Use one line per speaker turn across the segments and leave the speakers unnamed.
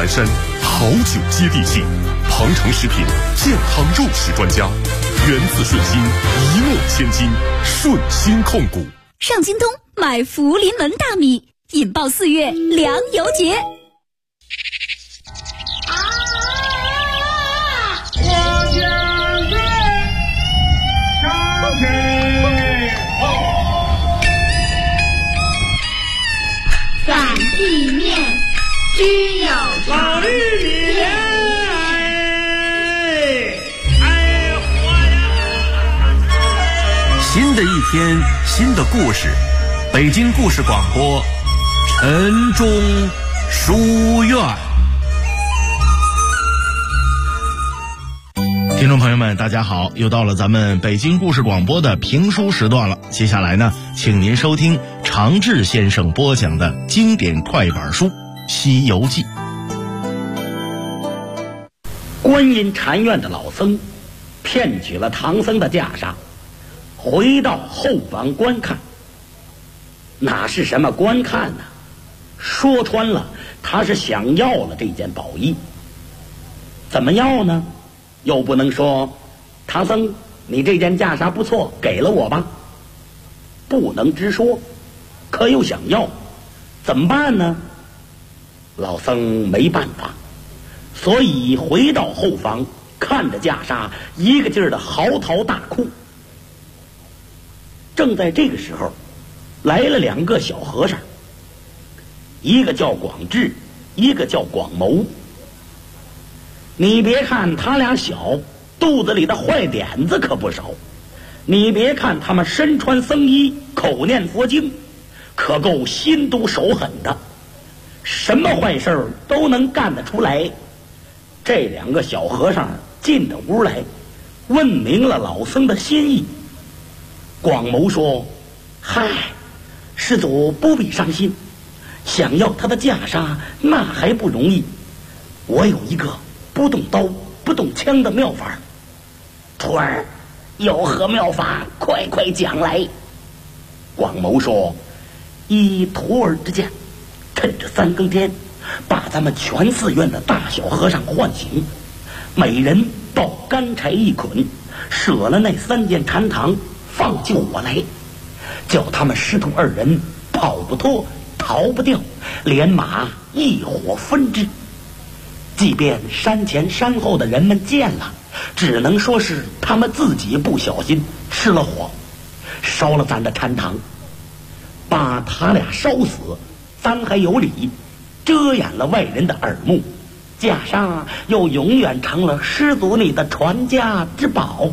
山，好酒接地气。鹏程食品健康肉食专家，源自顺心，一诺千金，顺心控股。
上京东买福临门大米，引爆4月粮油节。
擀地面只有
老玉米，
新的一天，新的故事，北京故事广播，晨钟书院。听众朋友们，大家好，又到了咱们北京故事广播的评书时段了。接下来呢，请您收听常志先生播讲的经典快板书《西游记》。
观音禅院的老僧骗取了唐僧的袈裟，回到后房观看。哪是什么观看呢？说穿了，他是想要了这件宝衣。怎么要呢？又不能说唐僧你这件袈裟不错，给了我吧，不能直说，可又想要，怎么办呢？老僧没办法，所以回到后房，看着袈裟，一个劲儿的嚎啕大哭。正在这个时候，来了2个小和尚，一个叫广智，一个叫广谋。你别看他俩小，肚子里的坏点子可不少。你别看他们身穿僧衣，口念佛经，可够心毒手狠的，什么坏事都能干得出来。这2个小和尚进了屋来，问明了老僧的心意。广谋说：嗨，施主不必伤心，想要他的袈裟那还不容易，我有一个不动刀不动枪的妙法。徒儿有何妙法，快快讲来。广谋说：依徒儿之见，趁着3更天，把咱们全寺院的大小和尚唤醒，每人抱干柴1捆，舍了那3间禅堂，放救我来，叫他们师徒2人跑不脱，逃不掉，连马一伙分之。即便山前山后的人们见了，只能说是他们自己不小心吃了火，烧了咱的禅堂，把他俩烧死，咱还有理，遮掩了外人的耳目，袈裟又永远成了师祖你的传家之宝。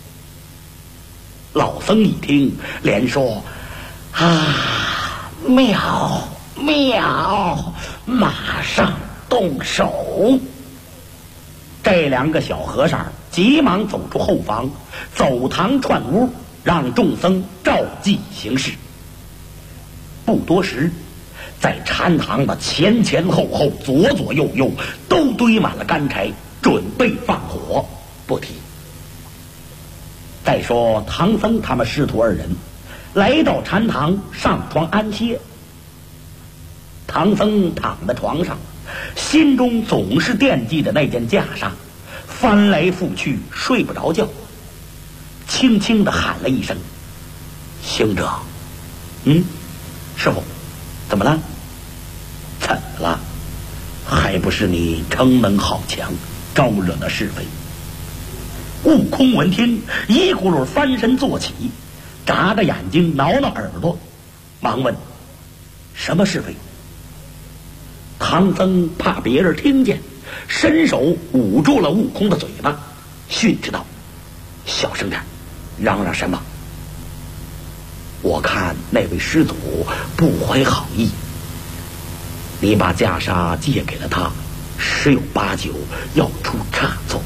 老僧一听，连说：啊，妙妙，马上动手。这2个小和尚急忙走出后房，走堂串屋，让众僧照计行事。不多时，在禅堂的前前后后、左左右右都堆满了干柴，准备放火。不提。再说唐僧他们师徒2人来到禅堂，上床安歇。唐僧躺在床上，心中总是惦记着那件袈裟，翻来覆去睡不着觉，轻轻地喊了一声：行者。师傅，怎么了？怎么了？还不是你逞能好强，招惹了是非。悟空闻听，一咕噜翻身坐起，眨着眼睛挠挠耳朵，忙问：什么是非？唐僧怕别人听见，伸手捂住了悟空的嘴巴，训斥道：小声点，嚷嚷什么？我看那位师祖不怀好意，你把袈裟借给了他，十有八九要出差错。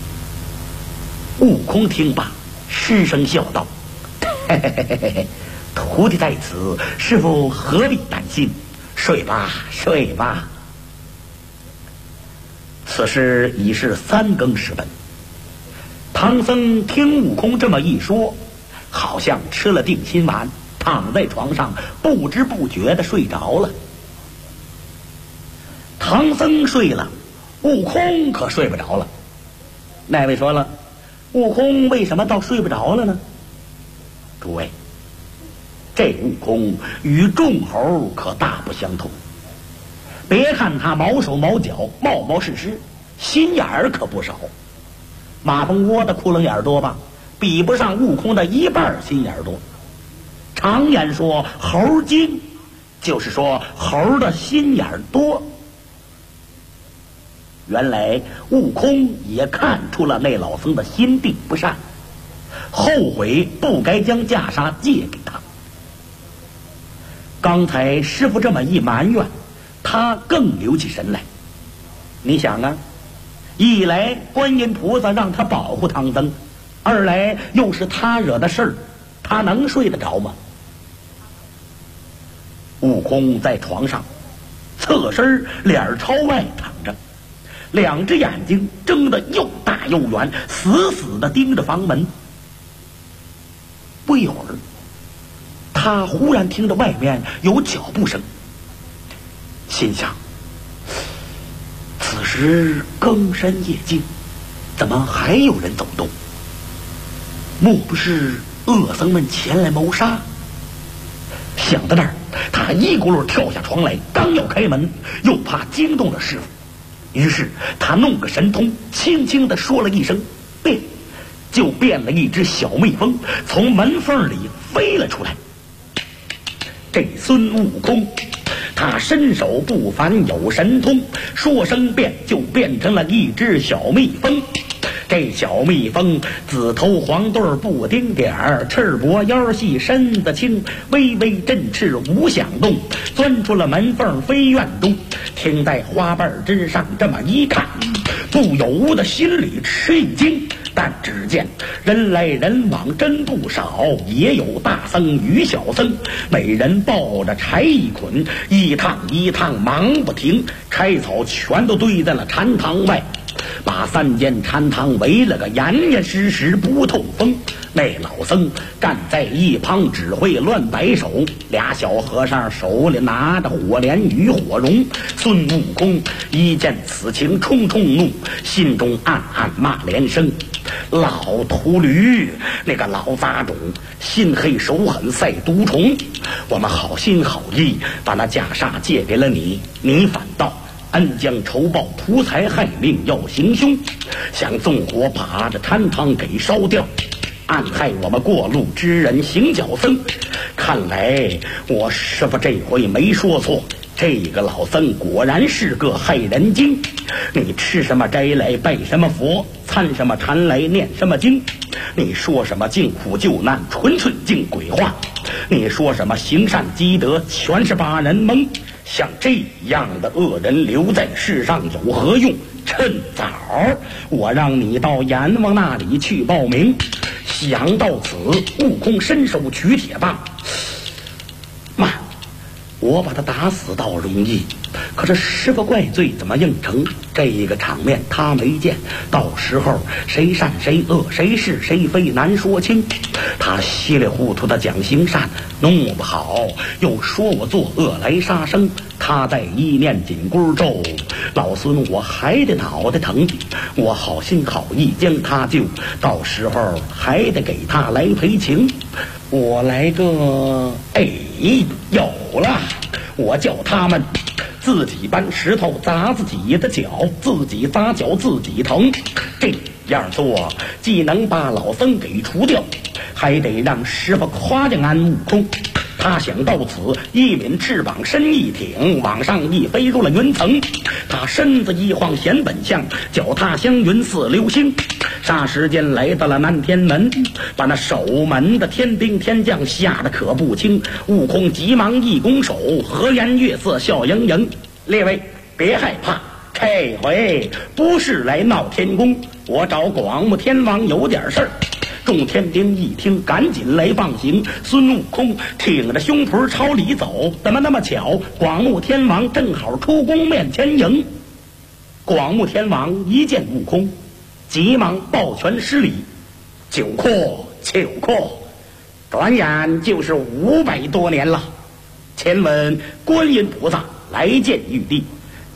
悟空听罢，失声笑道：嘿嘿嘿嘿嘿，徒弟在此，师父何必担心？睡吧，睡吧。此时已是3更时分，唐僧听悟空这么一说，好像吃了定心丸，躺在床上不知不觉地睡着了。 唐僧睡了，悟空可睡不着了。那位说了，悟空为什么倒睡不着了呢？诸位，这悟空与众猴可大不相同。别看他毛手毛脚、冒冒失失，心眼儿可不少。马蜂窝的窟窿眼儿多吧，比不上悟空的一半心眼儿多。常言说猴精，就是说猴的心眼儿多。原来悟空也看出了那老僧的心地不善，后悔不该将袈裟借给他。刚才师父这么一埋怨，他更留起神来。你想啊，一来观音菩萨让他保护唐僧，二来又是他惹的事儿，他能睡得着吗？悟空在床上侧身脸朝外躺着，两只眼睛睁得又大又圆，死死地盯着房门。不一会儿，他忽然听着外面有脚步声，心想：此时更深夜静，怎么还有人走动？莫不是恶僧们前来谋杀？想到那儿，他一咕噜跳下床来，刚要开门，又怕惊动了师傅，于是他弄个神通，轻轻地说了一声变，就变了一只小蜜蜂从门缝里飞了出来。这孙悟空他身手不凡，有神通，说声变就变成了一只小蜜蜂。这小蜜蜂紫头黄对不丁点儿，翅膊腰细身子轻，微微振翅无响动，钻出了门缝飞院中。听在花瓣之上这么一看，不由得心里吃一惊。但只见人来人往真不少，也有大僧与小僧，每人抱着柴一捆，一趟一趟忙不停，柴草全都堆在了禅堂外，把三间禅堂围了个严严实实不透风。那老僧站在一旁指挥乱摆手，俩小和尚手里拿着火镰与火绒。孙悟空一见此情冲冲怒，心中暗暗骂连声：老秃驴，那个老杂种，心黑手狠赛毒虫！我们好心好意把那袈裟借给了你，你反倒恩将仇报，图财害命，要行凶，想纵火把这禅堂给烧掉，暗害我们过路之人行脚僧。看来我师父这回没说错，这个老僧果然是个害人精。你吃什么斋来拜什么佛，参什么禅来念什么经，你说什么救苦救难，纯纯净鬼话，你说什么行善积德，全是把人蒙。像这样的恶人留在世上有何用？趁早我让你到阎王那里去报名。想到此，悟空伸手取铁棒，慢，我把他打死倒容易，可是师傅怪罪怎么应承？这个场面他没见，到时候谁善谁恶，谁是谁非难说清。他稀里糊涂的讲行善，弄不好又说我作恶来杀生。他再一念紧箍咒，老孙我还得脑袋疼。我好心好意将他救，到时候还得给他来赔情。我来个有了，我叫他们自己搬石头砸自己的脚，自己砸脚自己疼。这样做既能把老僧给除掉，还得让师傅夸奖俺悟空。他想到此，一抿翅膀身一挺，往上一飞入了云层。他身子一晃显本相，脚踏香云似流星。霎时间来到了南天门，把那守门的天兵天将吓得可不轻。悟空急忙一拱手，和颜悦色笑盈盈：列位别害怕，这回不是来闹天宫，我找广目天王有点事儿。众天兵一听，赶紧来放行。孙悟空挺着胸脯朝里走，怎么那么巧？广目天王正好出宫面前迎。广目天王一见悟空，急忙抱拳施礼：久阔，转眼就是500多年了。前闻观音菩萨来见玉帝，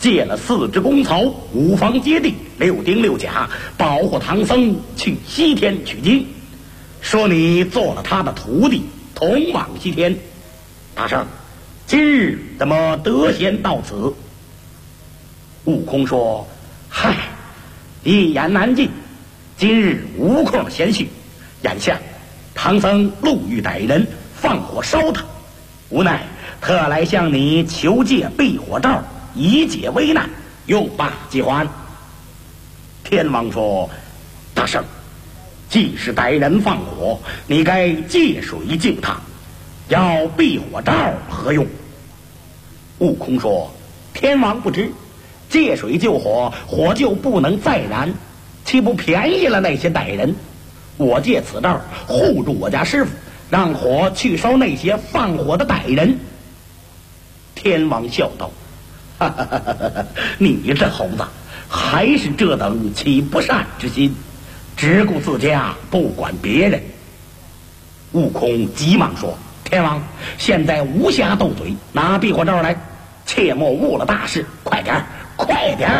借了4支公曹，5房接地，6丁6甲，保护唐僧去西天取经，说你做了他的徒弟，同往西天。大圣，今日怎么得闲到此？悟空说：嗨，一言难尽，今日无空闲叙。眼下唐僧路遇歹人，放火烧他，无奈特来向你求借避火罩，以解危难，用罢即还。天王说：大圣，既是歹人放火，你该借水救他，要避火罩何用？悟空说：天王不知，借水救火，火就不能再燃，岂不便宜了那些歹人？我借此罩护住我家师傅，让火去烧那些放火的歹人。天王笑道：哈哈哈哈，你这猴子还是这等起不善之心，只顾自家不管别人。悟空急忙说：天王，现在无暇斗嘴，拿避火罩来，切莫误了大事，快点快点。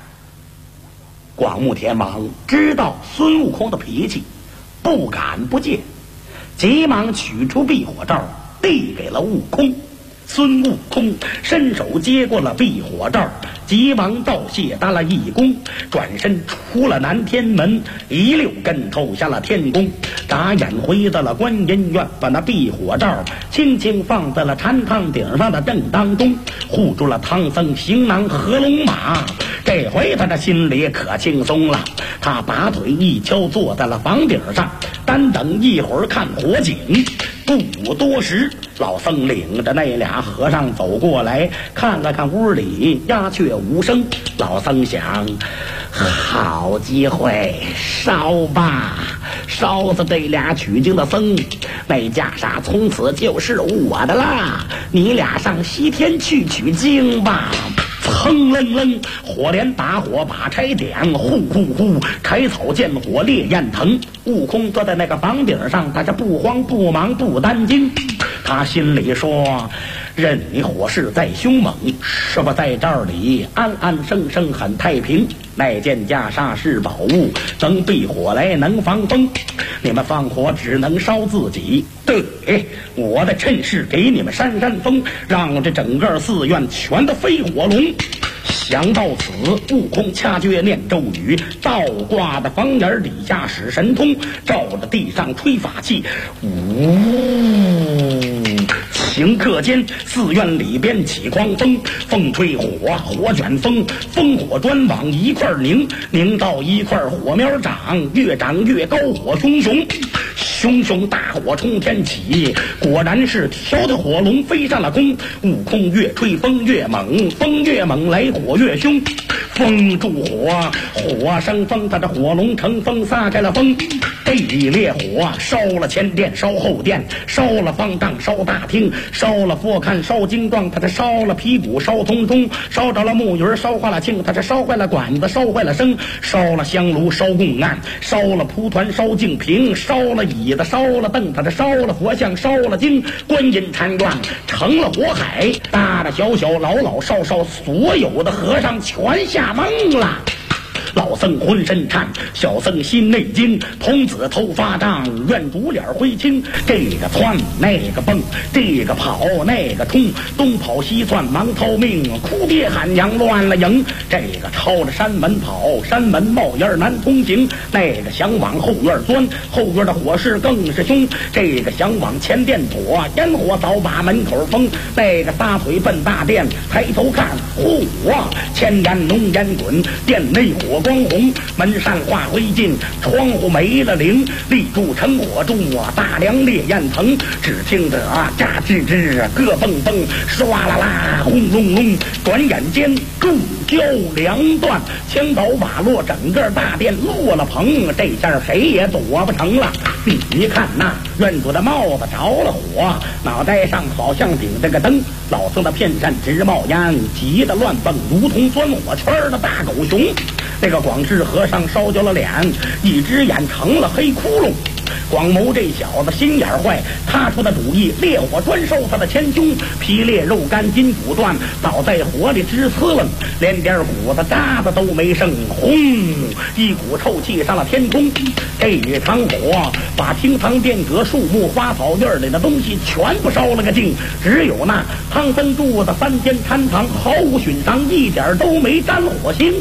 广目天王知道孙悟空的脾气，不敢不借，急忙取出避火罩递给了悟空。孙悟空伸手接过了避火罩，急忙道谢搭了一躬，转身出了南天门，1溜跟头下了天宫，眨眼回到了观音院，把那避火罩轻轻放在了禅堂顶上的正当中，护住了唐僧行囊合龙马。这回他的心里可轻松了，他拔腿一敲，坐在了房顶上，单等一会儿看火警。不多时，老僧领着那俩和尚走过来，看了看屋里，鸦雀无声。老僧想，好机会，烧吧，烧死这俩取经的僧，那袈裟从此就是我的啦。你俩上西天去取经吧。噌楞楞，火连打火把柴点，呼呼呼，柴草见火烈焰腾。悟空坐在那个房顶上，他是不慌不忙不担惊。他心里说，任你火势再凶猛，师傅在这里安安生生很太平。那件袈裟是宝物，能避火来，能防风。你们放火只能烧自己，对，我的趁势给你们扇扇风，让这整个寺院全都飞火龙。想到此，悟空掐诀念咒语，倒挂的房檐底下使神通，照着地上吹法器，顷刻间寺院里边起狂风，风吹火，火卷风，风火专往一块拧，拧到一块火苗长，越长越高，火熊熊，熊熊大火冲天起，果然是条的火龙飞上了空。悟空越吹风越猛，风越猛来火越凶，风助火，火生风，他的火龙乘风撒开了风。这一烈火烧了前殿，烧后殿，烧了方丈，烧大厅，烧了佛龛，烧精幢，他这烧了皮鼓，烧通通，烧着了木鱼，烧坏了磬，他这烧坏了管子，烧坏了笙，烧了香炉，烧供案，烧了蒲团，烧净瓶，烧了椅子，烧了凳，他这烧了佛像，烧了经，观音禅院成了火海，大大小小老老少少所有的和尚全吓懵了。老僧浑身颤，小僧心内惊，童子头发胀，愿主脸灰青。这个窜那个蹦，这个跑那个冲，东跑西窜忙逃命，哭爹喊娘乱了营。这个抄着山门跑，山门冒烟难通行，那个想往后院钻，后院的火势更是凶。这个想往前殿躲，烟火早把门口封。那个撒腿奔大殿，抬头看，嚯啊，千烟浓烟滚，殿内火光红，门扇化灰烬，窗户没了灵，立柱成火柱啊，大梁烈焰腾。只听着啊，炸吱吱，咯蹦蹦，唰啦啦，轰隆隆，转眼间柱焦梁断，枪倒瓦落，整个大殿落了棚。这下谁也躲不成了。你一看那院主的帽子着了火，脑袋上好像顶着个灯，老僧的片扇直冒烟，急得乱蹦，如同钻火圈的大狗熊。这个广智和尚烧焦了脸，一只眼成了黑窟窿。 广谋这小子心眼坏，他出的主意，烈火专烧他的前胸，皮裂肉干筋骨断，倒在火里直呲楞，连点骨子渣子都没剩。轰！一股臭气上了天空。这场火把厅堂殿阁、树木花草院里的东西全部烧了个净，只有那唐僧住的3间禅堂毫无寻常，一点都没沾火星。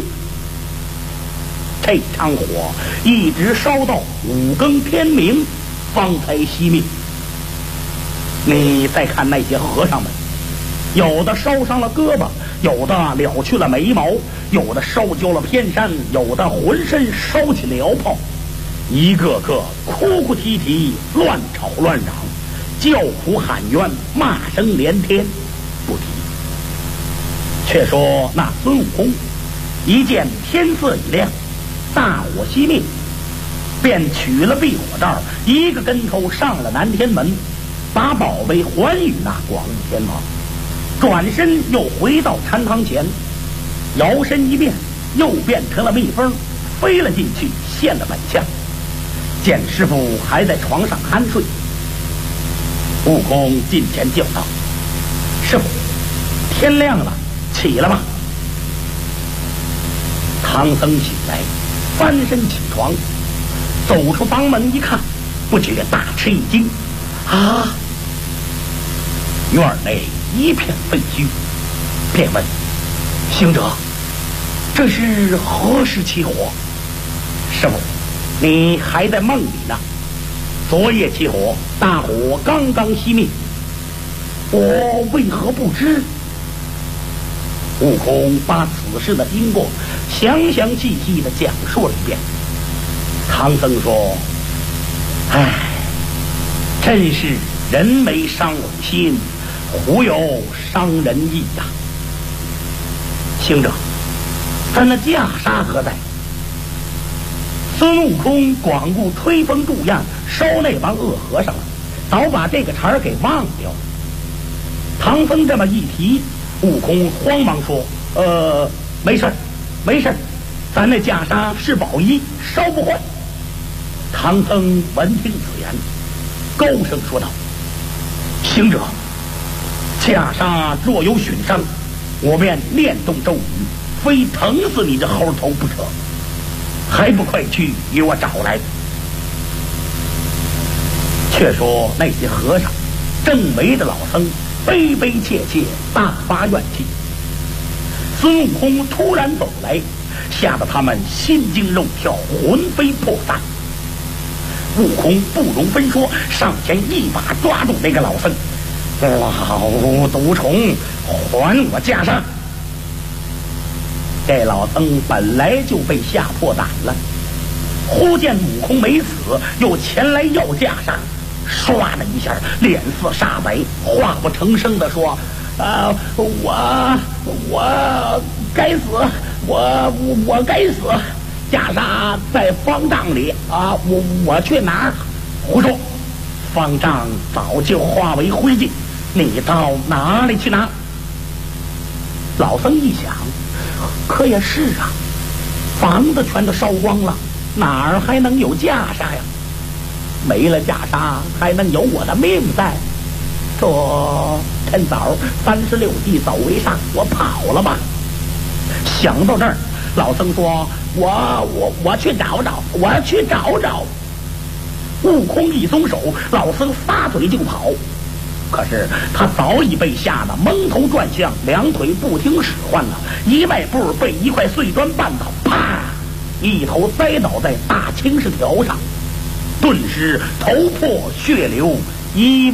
这场火一直烧到5更天明，方才熄灭。你再看那些和尚们，有的烧伤了胳膊，有的了去了眉毛，有的烧焦了偏山，有的浑身烧起燎泡，一个个哭哭啼啼，乱吵乱嚷，叫苦喊冤，骂声连天。不提，却说那孙悟空一见天色已亮，大火熄灭，便取了避火罩，一个跟头上了南天门，把宝贝还与那广目天王，转身又回到禅堂前，摇身一变，又变成了蜜蜂，飞了进去，现了本相。见师傅还在床上酣睡，悟空近前叫道：“师傅，天亮了，起了吧。”唐僧醒来，翻身起床，走出房门一看，不觉大吃一惊。啊！院内一片废墟，便问：“行者，这是何时起火？”师傅，你还在梦里呢。昨夜起火，大火刚刚熄灭，我为何不知？悟空把此事的经过详详细细地讲述了一遍。唐僧说：“唉，真是人没伤我心，虎有伤人意呀。行者，咱那袈裟何在？”孙悟空光顾推风助恙，烧那帮恶和尚了，早把这个茬儿给忘掉了。唐僧这么一提，悟空慌忙说：“没事儿，没事儿，咱那袈裟是宝衣，烧不坏。”唐僧闻听此言，高声说道：“行者，袈裟若有损伤，我便念动咒语，非疼死你这猴头不成，还不快去与我找来！”却说那些和尚正围着老僧悲悲切切，大发怨气。孙悟空突然走来，吓得他们心惊肉跳，魂飞魄散。悟空不容分说，上前一把抓住那个老僧：“老毒虫，还我袈裟！”这老僧本来就被吓破胆了，忽见悟空没死，又前来要袈裟，唰的一下脸色煞白，话不成声地说：“我该死，我该死，袈裟在方丈里啊，我去拿。”“胡说，方丈早就化为灰烬，你到哪里去拿？”老僧一想，可也是啊，房子全都烧光了，哪儿还能有袈裟呀？没了袈裟，还能有我的命在？这趁早36计走为上，我跑了吧。想到这儿，老僧说：“我去找找，我去找找。”悟空一松手，老僧撒腿就跑。可是他早已被吓得蒙头转向，两腿不听使唤了，一迈步被一块碎砖绊倒，啪，一头栽倒在大青石条上，顿时头破血流，一